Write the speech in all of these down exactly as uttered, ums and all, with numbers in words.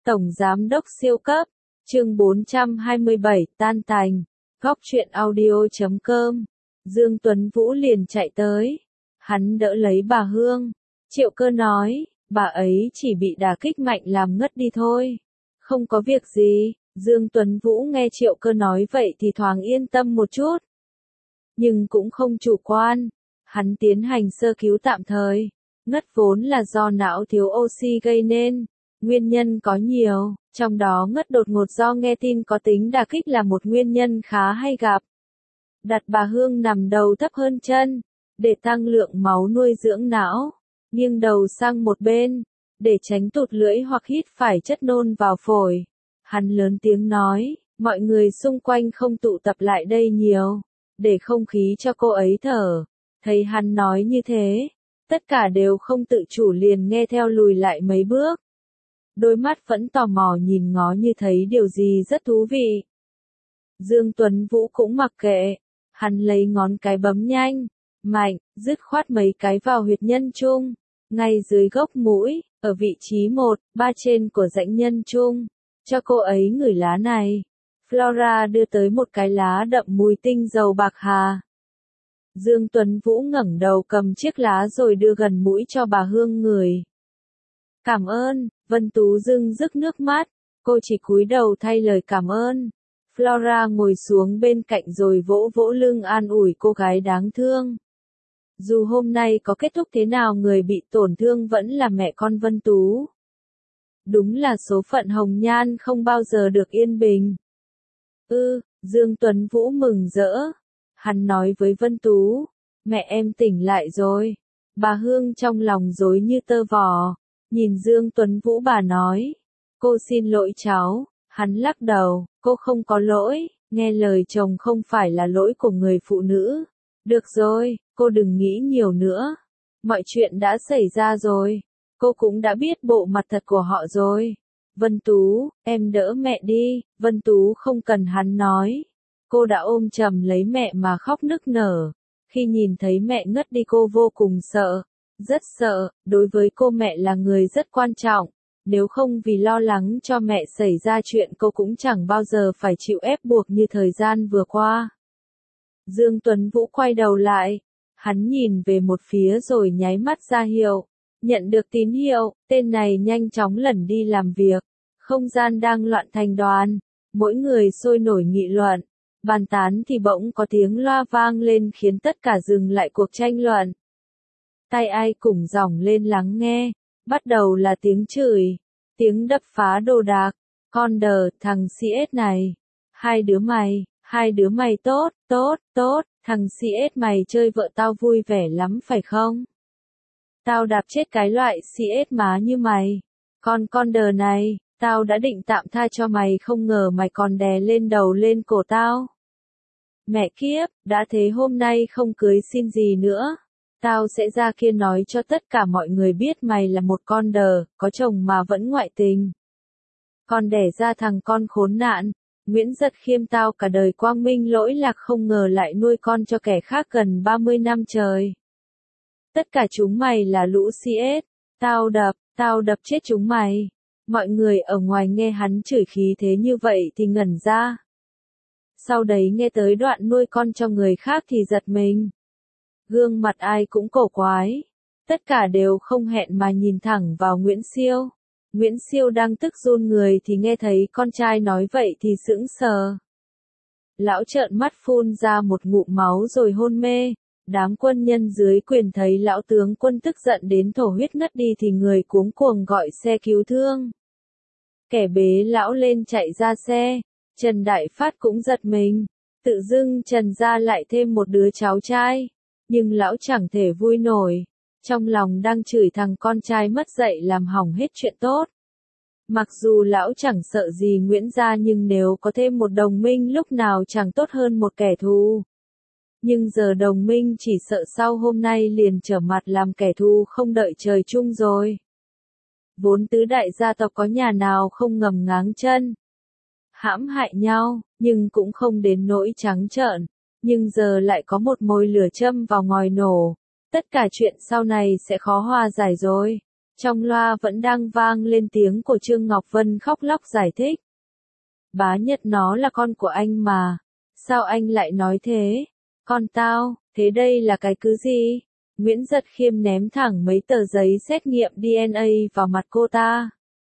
Tổng Giám đốc siêu cấp, chương bốn trăm hai mươi bảy, tan tành, góc truyện audio chấm com. Dương Tuấn Vũ liền chạy tới. Hắn đỡ lấy bà Hương. Triệu Cơ nói, bà ấy chỉ bị đả kích mạnh làm ngất đi thôi. Không có việc gì. Dương Tuấn Vũ nghe Triệu Cơ nói vậy thì thoáng yên tâm một chút. Nhưng cũng không chủ quan. Hắn tiến hành sơ cứu tạm thời. Ngất vốn là do não thiếu oxy gây nên. Nguyên nhân có nhiều, trong đó ngất đột ngột do nghe tin có tính đả kích là một nguyên nhân khá hay gặp. Đặt bà Hương nằm đầu thấp hơn chân, để tăng lượng máu nuôi dưỡng não, nghiêng đầu sang một bên, để tránh tụt lưỡi hoặc hít phải chất nôn vào phổi. Hắn lớn tiếng nói, mọi người xung quanh không tụ tập lại đây nhiều, để không khí cho cô ấy thở. Thấy hắn nói như thế, tất cả đều không tự chủ liền nghe theo lùi lại mấy bước. Đôi mắt vẫn tò mò nhìn ngó như thấy điều gì rất thú vị. Dương Tuấn Vũ cũng mặc kệ, hắn lấy ngón cái bấm nhanh, mạnh, dứt khoát mấy cái vào huyệt nhân trung, ngay dưới gốc mũi, ở vị trí một, ba trên của rãnh nhân trung, cho cô ấy ngửi lá này. Flora đưa tới một cái lá đậm mùi tinh dầu bạc hà. Dương Tuấn Vũ ngẩng đầu cầm chiếc lá rồi đưa gần mũi cho bà Hương ngửi. Cảm ơn. Vân Tú dưng dứt nước mắt, cô chỉ cúi đầu thay lời cảm ơn. Flora ngồi xuống bên cạnh rồi vỗ vỗ lưng an ủi cô gái đáng thương. Dù hôm nay có kết thúc thế nào người bị tổn thương vẫn là mẹ con Vân Tú. Đúng là số phận Hồng Nhan không bao giờ được yên bình. Ư, ừ, Dương Tuấn Vũ mừng rỡ. Hắn nói với Vân Tú, mẹ em tỉnh lại rồi. Bà Hương trong lòng rối như tơ vò. Nhìn Dương Tuấn Vũ bà nói, cô xin lỗi cháu. Hắn lắc đầu, cô không có lỗi, nghe lời chồng không phải là lỗi của người phụ nữ. Được rồi, cô đừng nghĩ nhiều nữa. Mọi chuyện đã xảy ra rồi. Cô cũng đã biết bộ mặt thật của họ rồi. Vân Tú, em đỡ mẹ đi. Vân Tú không cần hắn nói. Cô đã ôm chầm lấy mẹ mà khóc nức nở. Khi nhìn thấy mẹ ngất đi cô vô cùng sợ. Rất sợ, đối với cô mẹ là người rất quan trọng, nếu không vì lo lắng cho mẹ xảy ra chuyện cô cũng chẳng bao giờ phải chịu ép buộc như thời gian vừa qua. Dương Tuấn Vũ quay đầu lại, hắn nhìn về một phía rồi nháy mắt ra hiệu, nhận được tín hiệu, tên này nhanh chóng lẩn đi làm việc, không gian đang loạn thành đoàn, mỗi người sôi nổi nghị luận, bàn tán thì bỗng có tiếng loa vang lên khiến tất cả dừng lại cuộc tranh luận. Tai ai cũng dòng lên lắng nghe, bắt đầu là tiếng chửi, tiếng đập phá đồ đạc, con đờ, thằng xê ét này, hai đứa mày, hai đứa mày tốt, tốt, tốt, thằng xê ét mày chơi vợ tao vui vẻ lắm phải không? Tao đạp chết cái loại xê ét má như mày, con con đờ này, tao đã định tạm tha cho mày không ngờ mày còn đè lên đầu lên cổ tao. Mẹ kiếp, đã thế hôm nay không cưới xin gì nữa. Tao sẽ ra kia nói cho tất cả mọi người biết mày là một con đờ, có chồng mà vẫn ngoại tình. Còn đẻ ra thằng con khốn nạn, Nguyễn Giật Khiêm tao cả đời quang minh lỗi lạc không ngờ lại nuôi con cho kẻ khác gần ba mươi năm trời. Tất cả chúng mày là lũ xê ét, tao đập, tao đập chết chúng mày. Mọi người ở ngoài nghe hắn chửi khí thế như vậy thì ngẩn ra. Sau đấy nghe tới đoạn nuôi con cho người khác thì giật mình. Gương mặt ai cũng cổ quái. Tất cả đều không hẹn mà nhìn thẳng vào Nguyễn Siêu. Nguyễn Siêu đang tức run người thì nghe thấy con trai nói vậy thì sững sờ. Lão trợn mắt phun ra một ngụm máu rồi hôn mê. Đám quân nhân dưới quyền thấy lão tướng quân tức giận đến thổ huyết ngất đi thì người cuống cuồng gọi xe cứu thương. Kẻ bế lão lên chạy ra xe. Trần Đại Phát cũng giật mình. Tự dưng Trần gia lại thêm một đứa cháu trai. Nhưng lão chẳng thể vui nổi, trong lòng đang chửi thằng con trai mất dạy làm hỏng hết chuyện tốt. Mặc dù lão chẳng sợ gì Nguyễn gia nhưng nếu có thêm một đồng minh lúc nào chẳng tốt hơn một kẻ thù. Nhưng giờ đồng minh chỉ sợ sau hôm nay liền trở mặt làm kẻ thù không đợi trời chung rồi. Vốn tứ đại gia tộc có nhà nào không ngầm ngáng chân, hãm hại nhau, nhưng cũng không đến nỗi trắng trợn. Nhưng giờ lại có một mồi lửa châm vào ngòi nổ. Tất cả chuyện sau này sẽ khó hòa giải rồi. Trong loa vẫn đang vang lên tiếng của Trương Ngọc Vân khóc lóc giải thích. Bá Nhật nó là con của anh mà. Sao anh lại nói thế? Con tao, thế đây là cái cứ gì? Nguyễn Giật Khiêm ném thẳng mấy tờ giấy xét nghiệm đê en a vào mặt cô ta.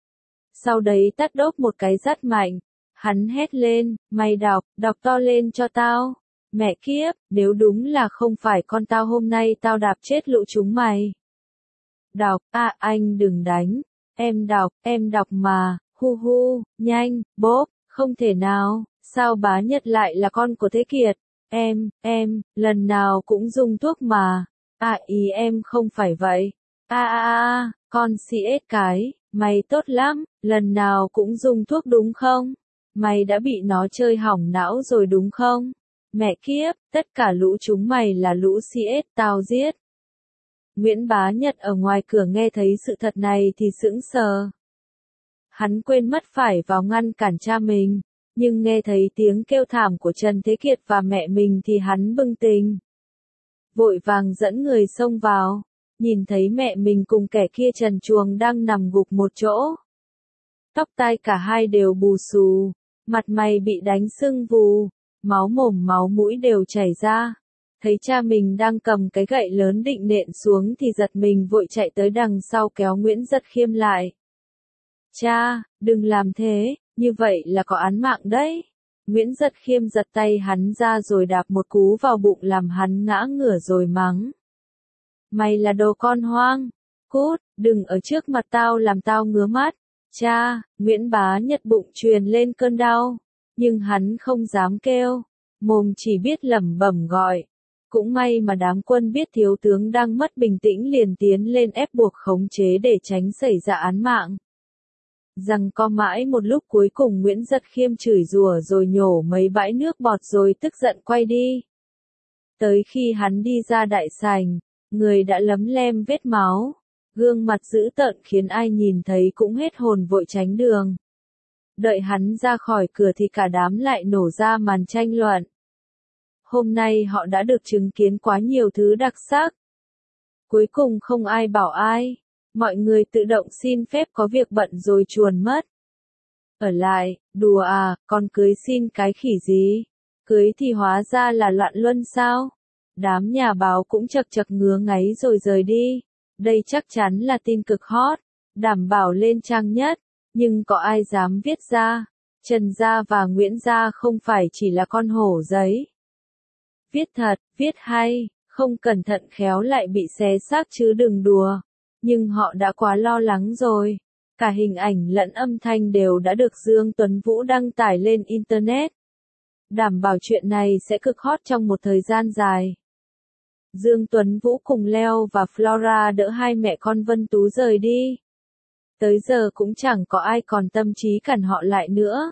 Sau đấy tát đốp một cái rất mạnh. Hắn hét lên, mày đọc, đọc to lên cho tao. Mẹ kiếp, nếu đúng là không phải con tao hôm nay tao đạp chết lũ chúng mày. Đọc, à anh đừng đánh. Em đọc, em đọc mà, hu hu, nhanh, bốp, không thể nào, sao Bá Nhật lại là con của Thế Kiệt? Em, em, lần nào cũng dùng thuốc mà. À ý em không phải vậy. À à à, con xê ét cái, mày tốt lắm, lần nào cũng dùng thuốc đúng không? Mày đã bị nó chơi hỏng não rồi đúng không? Mẹ kiếp, tất cả lũ chúng mày là lũ xê ét tao giết. Nguyễn Bá Nhật ở ngoài cửa nghe thấy sự thật này thì sững sờ. Hắn quên mất phải vào ngăn cản cha mình, nhưng nghe thấy tiếng kêu thảm của Trần Thế Kiệt và mẹ mình thì hắn bừng tỉnh. Vội vàng dẫn người xông vào, nhìn thấy mẹ mình cùng kẻ kia trần truồng đang nằm gục một chỗ. Tóc tai cả hai đều bù xù, mặt mày bị đánh sưng vù, máu mồm máu mũi đều chảy ra. Thấy cha mình đang cầm cái gậy lớn định nện xuống thì giật mình vội chạy tới đằng sau kéo Nguyễn Giật Khiêm lại. Cha, đừng làm thế, như vậy là có án mạng đấy. Nguyễn Giật Khiêm giật tay hắn ra rồi đạp một cú vào bụng làm hắn ngã ngửa rồi mắng. Mày là đồ con hoang, cút, đừng ở trước mặt tao làm tao ngứa mắt. Cha, Nguyễn Bá Nhật bụng truyền lên cơn đau, nhưng hắn không dám kêu, mồm chỉ biết lẩm bẩm gọi. Cũng may mà đám quân biết thiếu tướng đang mất bình tĩnh liền tiến lên ép buộc khống chế để tránh xảy ra án mạng. Rằng co mãi một lúc cuối cùng Nguyễn Giật Khiêm chửi rủa rồi nhổ mấy bãi nước bọt rồi tức giận quay đi. Tới khi hắn đi ra đại sảnh, người đã lấm lem vết máu, gương mặt dữ tợn khiến ai nhìn thấy cũng hết hồn vội tránh đường. Đợi hắn ra khỏi cửa thì cả đám lại nổ ra màn tranh luận. Hôm nay họ đã được chứng kiến quá nhiều thứ đặc sắc. Cuối cùng không ai bảo ai. Mọi người tự động xin phép có việc bận rồi chuồn mất. Ở lại, đùa à, con cưới xin cái khỉ gì? Cưới thì hóa ra là loạn luân sao? Đám nhà báo cũng chật chật ngứa ngáy rồi rời đi. Đây chắc chắn là tin cực hot, đảm bảo lên trang nhất, nhưng có ai dám viết ra? Trần Gia và Nguyễn Gia không phải chỉ là con hổ giấy. Viết thật, viết hay, không cẩn thận khéo lại bị xé xác chứ đừng đùa. Nhưng họ đã quá lo lắng rồi. Cả hình ảnh lẫn âm thanh đều đã được Dương Tuấn Vũ đăng tải lên Internet. Đảm bảo chuyện này sẽ cực hot trong một thời gian dài. Dương Tuấn Vũ cùng Leo và Flora đỡ hai mẹ con Vân Tú rời đi. Tới giờ cũng chẳng có ai còn tâm trí cản họ lại nữa.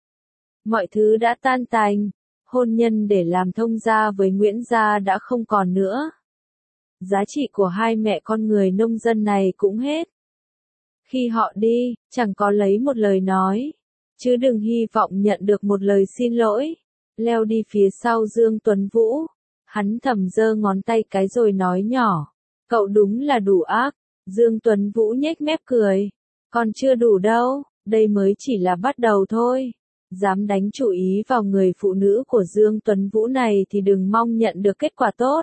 Mọi thứ đã tan tành. Hôn nhân để làm thông gia với Nguyễn Gia đã không còn nữa. Giá trị của hai mẹ con người nông dân này cũng hết. Khi họ đi, chẳng có lấy một lời nói, chứ đừng hy vọng nhận được một lời xin lỗi. Leo đi phía sau Dương Tuấn Vũ, hắn thầm giơ ngón tay cái rồi nói nhỏ, cậu đúng là đủ ác. Dương Tuấn Vũ nhếch mép cười, còn chưa đủ đâu, đây mới chỉ là bắt đầu thôi. Dám đánh chủ ý vào người phụ nữ của Dương Tuấn Vũ này thì đừng mong nhận được kết quả tốt.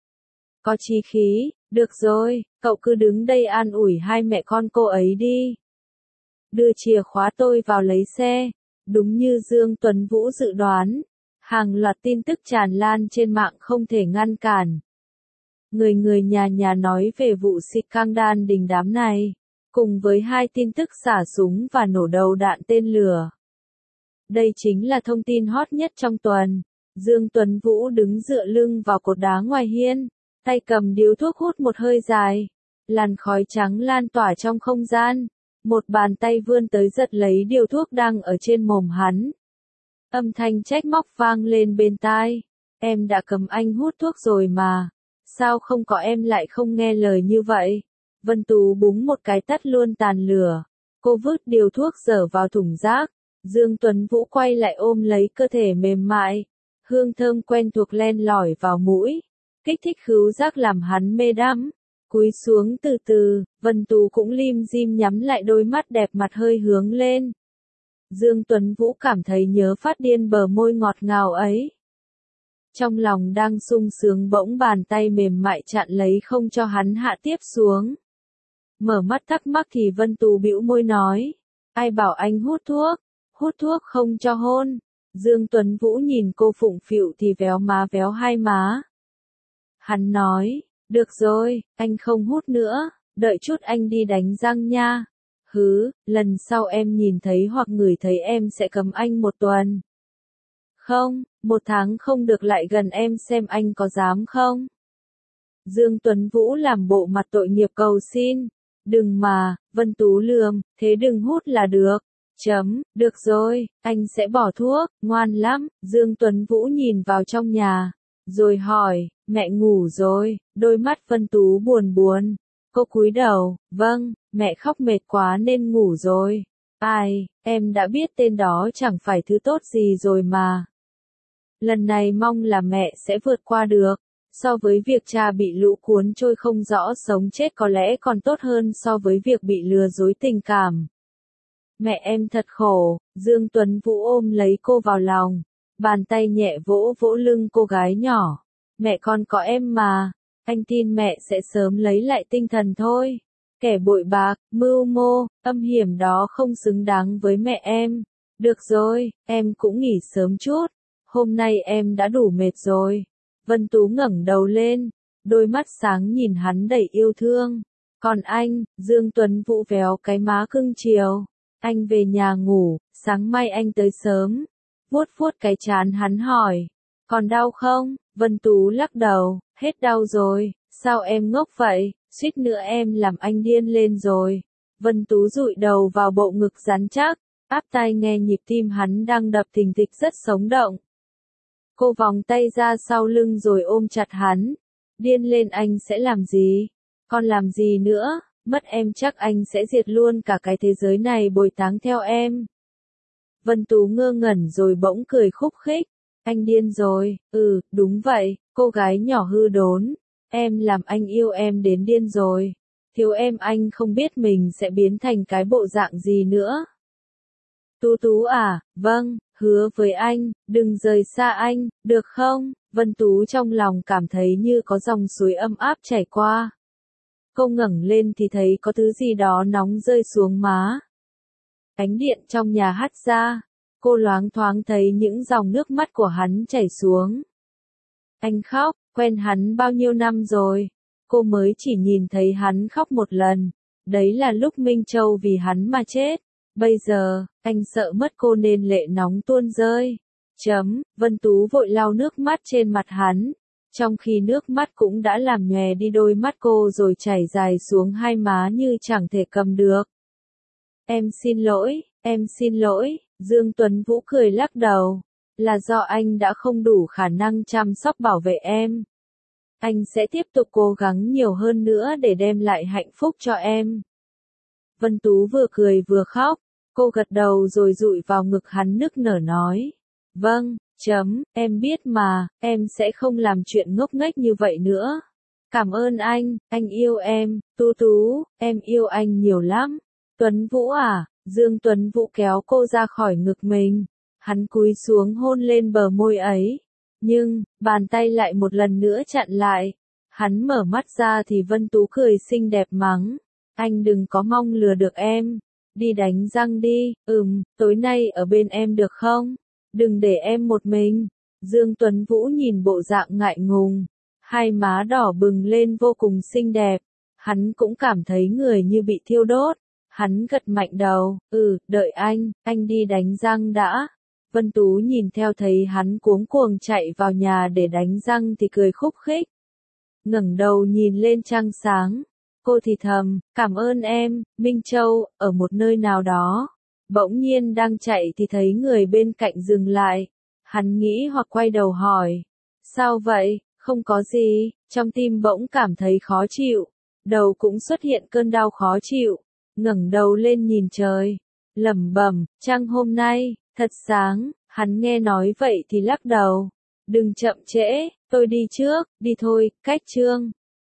Có chí khí, được rồi, cậu cứ đứng đây an ủi hai mẹ con cô ấy đi. Đưa chìa khóa tôi vào lấy xe. Đúng như Dương Tuấn Vũ dự đoán, hàng loạt tin tức tràn lan trên mạng không thể ngăn cản. Người người nhà nhà nói về vụ scandal đình đám này, cùng với hai tin tức xả súng và nổ đầu đạn tên lửa. Đây chính là thông tin hot nhất trong tuần. Dương Tuấn Vũ đứng dựa lưng vào cột đá ngoài hiên, tay cầm điếu thuốc hút một hơi dài. Làn khói trắng lan tỏa trong không gian. Một bàn tay vươn tới giật lấy điếu thuốc đang ở trên mồm hắn. Âm thanh trách móc vang lên bên tai. Em đã cầm anh hút thuốc rồi mà. Sao không có em lại không nghe lời như vậy? Vân Tú búng một cái tắt luôn tàn lửa. Cô vứt điếu thuốc dở vào thùng rác. Dương Tuấn Vũ quay lại ôm lấy cơ thể mềm mại. Hương thơm quen thuộc len lỏi vào mũi. Kích thích khứu giác làm hắn mê đắm. Cúi xuống từ từ, Vân Tú cũng lim dim nhắm lại đôi mắt đẹp, mặt hơi hướng lên. Dương Tuấn Vũ cảm thấy nhớ phát điên bờ môi ngọt ngào ấy. Trong lòng đang sung sướng bỗng bàn tay mềm mại chặn lấy không cho hắn hạ tiếp xuống. Mở mắt thắc mắc thì Vân Tú bĩu môi nói, ai bảo anh hút thuốc, hút thuốc không cho hôn. Dương Tuấn Vũ nhìn cô phụng phịu thì véo má véo hai má. Hắn nói, được rồi, anh không hút nữa, đợi chút anh đi đánh răng nha. Hứ, lần sau em nhìn thấy hoặc ngửi thấy em sẽ cấm anh một tuần. Không, một tháng không được lại gần em xem anh có dám không? Dương Tuấn Vũ làm bộ mặt tội nghiệp cầu xin. Đừng mà, Vân Tú lườm, thế đừng hút là được. Chấm, được rồi, anh sẽ bỏ thuốc, ngoan lắm. Dương Tuấn Vũ nhìn vào trong nhà, rồi hỏi, mẹ ngủ rồi, đôi mắt Vân Tú buồn buồn. Cô cúi đầu, vâng, mẹ khóc mệt quá nên ngủ rồi. Ai, em đã biết tên đó chẳng phải thứ tốt gì rồi mà. Lần này mong là mẹ sẽ vượt qua được. So với việc cha bị lũ cuốn trôi không rõ sống chết có lẽ còn tốt hơn so với việc bị lừa dối tình cảm. Mẹ em thật khổ, Dương Tuấn Vũ ôm lấy cô vào lòng, bàn tay nhẹ vỗ vỗ lưng cô gái nhỏ. Mẹ con có em mà, anh tin mẹ sẽ sớm lấy lại tinh thần thôi. Kẻ bội bạc, mưu mô, âm hiểm đó không xứng đáng với mẹ em. Được rồi, em cũng nghỉ sớm chút, hôm nay em đã đủ mệt rồi. Vân Tú ngẩng đầu lên, đôi mắt sáng nhìn hắn đầy yêu thương. Còn anh, Dương Tuấn Vũ véo cái má cưng chiều. Anh về nhà ngủ, sáng mai anh tới sớm. Vuốt vuốt cái trán hắn hỏi, còn đau không? Vân Tú lắc đầu, hết đau rồi, sao em ngốc vậy, suýt nữa em làm anh điên lên rồi. Vân Tú dụi đầu vào bộ ngực rắn chắc, áp tai nghe nhịp tim hắn đang đập thình thịch rất sống động. Cô vòng tay ra sau lưng rồi ôm chặt hắn. Điên lên anh sẽ làm gì? Còn làm gì nữa? Mất em chắc anh sẽ diệt luôn cả cái thế giới này bồi táng theo em. Vân Tú ngơ ngẩn rồi bỗng cười khúc khích. Anh điên rồi, ừ, đúng vậy, cô gái nhỏ hư đốn. Em làm anh yêu em đến điên rồi. Thiếu em anh không biết mình sẽ biến thành cái bộ dạng gì nữa. Tú Tú à, vâng, hứa với anh, đừng rời xa anh, được không? Vân Tú trong lòng cảm thấy như có dòng suối âm áp chảy qua. Cô ngẩng lên thì thấy có thứ gì đó nóng rơi xuống má. Ánh điện trong nhà hắt ra, cô loáng thoáng thấy những dòng nước mắt của hắn chảy xuống. Anh khóc, quen hắn bao nhiêu năm rồi, cô mới chỉ nhìn thấy hắn khóc một lần, đấy là lúc Minh Châu vì hắn mà chết. Bây giờ, anh sợ mất cô nên lệ nóng tuôn rơi. Chấm, Vân Tú vội lau nước mắt trên mặt hắn, trong khi nước mắt cũng đã làm nhòe đi đôi mắt cô rồi chảy dài xuống hai má như chẳng thể cầm được. Em xin lỗi, em xin lỗi, Dương Tuấn Vũ cười lắc đầu, là do anh đã không đủ khả năng chăm sóc bảo vệ em. Anh sẽ tiếp tục cố gắng nhiều hơn nữa để đem lại hạnh phúc cho em. Vân Tú vừa cười vừa khóc, cô gật đầu rồi dụi vào ngực hắn nức nở nói. Vâng, chấm, em biết mà, em sẽ không làm chuyện ngốc nghếch như vậy nữa. Cảm ơn anh, anh yêu em, Tú Tú, em yêu anh nhiều lắm. Tuấn Vũ à, Dương Tuấn Vũ kéo cô ra khỏi ngực mình. Hắn cúi xuống hôn lên bờ môi ấy. Nhưng, bàn tay lại một lần nữa chặn lại. Hắn mở mắt ra thì Vân Tú cười xinh đẹp mắng. Anh đừng có mong lừa được em. Đi đánh răng đi, ừm, tối nay ở bên em được không? Đừng để em một mình. Dương Tuấn Vũ nhìn bộ dạng ngại ngùng. Hai má đỏ bừng lên vô cùng xinh đẹp. Hắn cũng cảm thấy người như bị thiêu đốt. Hắn gật mạnh đầu, ừ, đợi anh, anh đi đánh răng đã. Vân Tú nhìn theo thấy hắn cuống cuồng chạy vào nhà để đánh răng thì cười khúc khích. Ngẩng đầu nhìn lên trăng sáng. Cô thì thầm, cảm ơn em, Minh Châu, ở một nơi nào đó. Bỗng nhiên đang chạy thì thấy người bên cạnh dừng lại. Hắn nghĩ hoặc quay đầu hỏi. Sao vậy, không có gì, trong tim bỗng cảm thấy khó chịu. Đầu cũng xuất hiện cơn đau khó chịu. Ngẩng đầu lên nhìn trời. Lẩm bẩm, trăng hôm nay, thật sáng, hắn nghe nói vậy thì lắc đầu. Đừng chậm trễ, tôi đi trước, đi thôi, cách chương.